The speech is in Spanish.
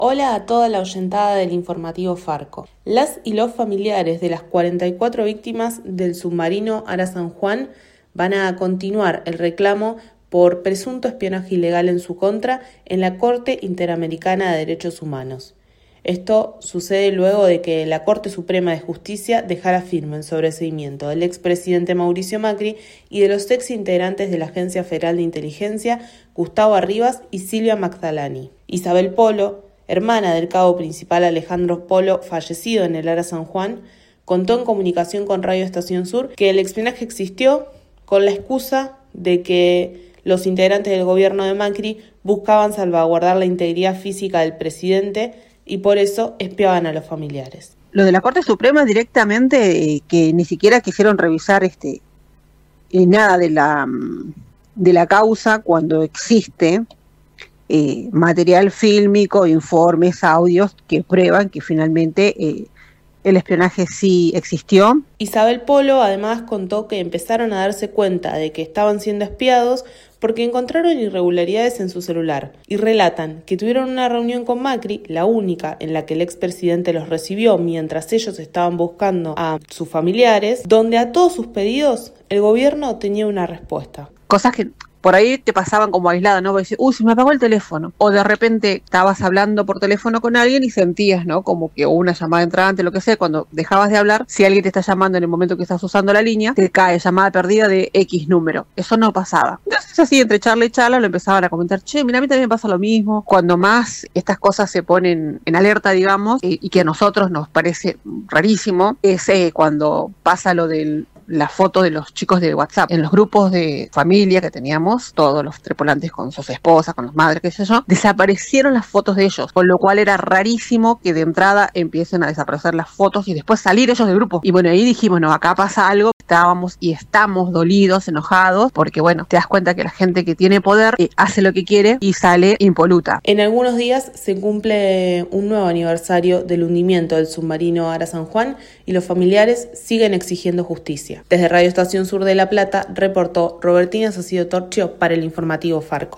Hola a toda la oyentada del informativo Farco. Las y los familiares de las 44 víctimas del submarino Ara San Juan van a continuar el reclamo por presunto espionaje ilegal en su contra en la Corte Interamericana de Derechos Humanos. Esto sucede luego de que la Corte Suprema de Justicia dejara firme el sobreseimiento del expresidente Mauricio Macri y de los exintegrantes de la Agencia Federal de Inteligencia, Gustavo Arribas y Silvia Magdalani. Isabel Polo, hermana del cabo principal Alejandro Polo, fallecido en el Ara San Juan, contó en comunicación con Radio Estación Sur que el espionaje existió con la excusa de que los integrantes del gobierno de Macri buscaban salvaguardar la integridad física del presidente y por eso espiaban a los familiares. Lo de la Corte Suprema directamente, que ni siquiera quisieron revisar nada de la causa cuando existe material fílmico, informes, audios que prueban que finalmente el espionaje sí existió. Isabel Polo además contó que empezaron a darse cuenta de que estaban siendo espiados porque encontraron irregularidades en su celular y relatan que tuvieron una reunión con Macri, la única en la que el expresidente los recibió mientras ellos estaban buscando a sus familiares, donde a todos sus pedidos el gobierno tenía una respuesta. Cosas que por ahí te pasaban como aislada, ¿no? Vos decís, se me apagó el teléfono. O de repente estabas hablando por teléfono con alguien y sentías, ¿no? Como que una llamada entrante, lo que sea. Cuando dejabas de hablar, si alguien te está llamando en el momento que estás usando la línea, te cae llamada perdida de X número. Eso no pasaba. Entonces así, entre charla y charla, lo empezaban a comentar, mira, a mí también pasa lo mismo. Cuando más estas cosas se ponen en alerta, digamos, y que a nosotros nos parece rarísimo, es cuando pasa lo del la foto de los chicos de WhatsApp. En los grupos de familia que teníamos, todos los tripulantes con sus esposas, con las madres, qué sé yo, desaparecieron las fotos de ellos, con lo cual era rarísimo que de entrada empiecen a desaparecer las fotos y después salir ellos del grupo. Y bueno, ahí dijimos, no, acá pasa algo. Estábamos y estamos dolidos, enojados, porque bueno, te das cuenta que la gente que tiene poder hace lo que quiere y sale impoluta. En algunos días se cumple un nuevo aniversario del hundimiento del submarino Ara San Juan y los familiares siguen exigiendo justicia. Desde Radio Estación Sur de La Plata reportó Robertina Sacido Torchio para el informativo Farco.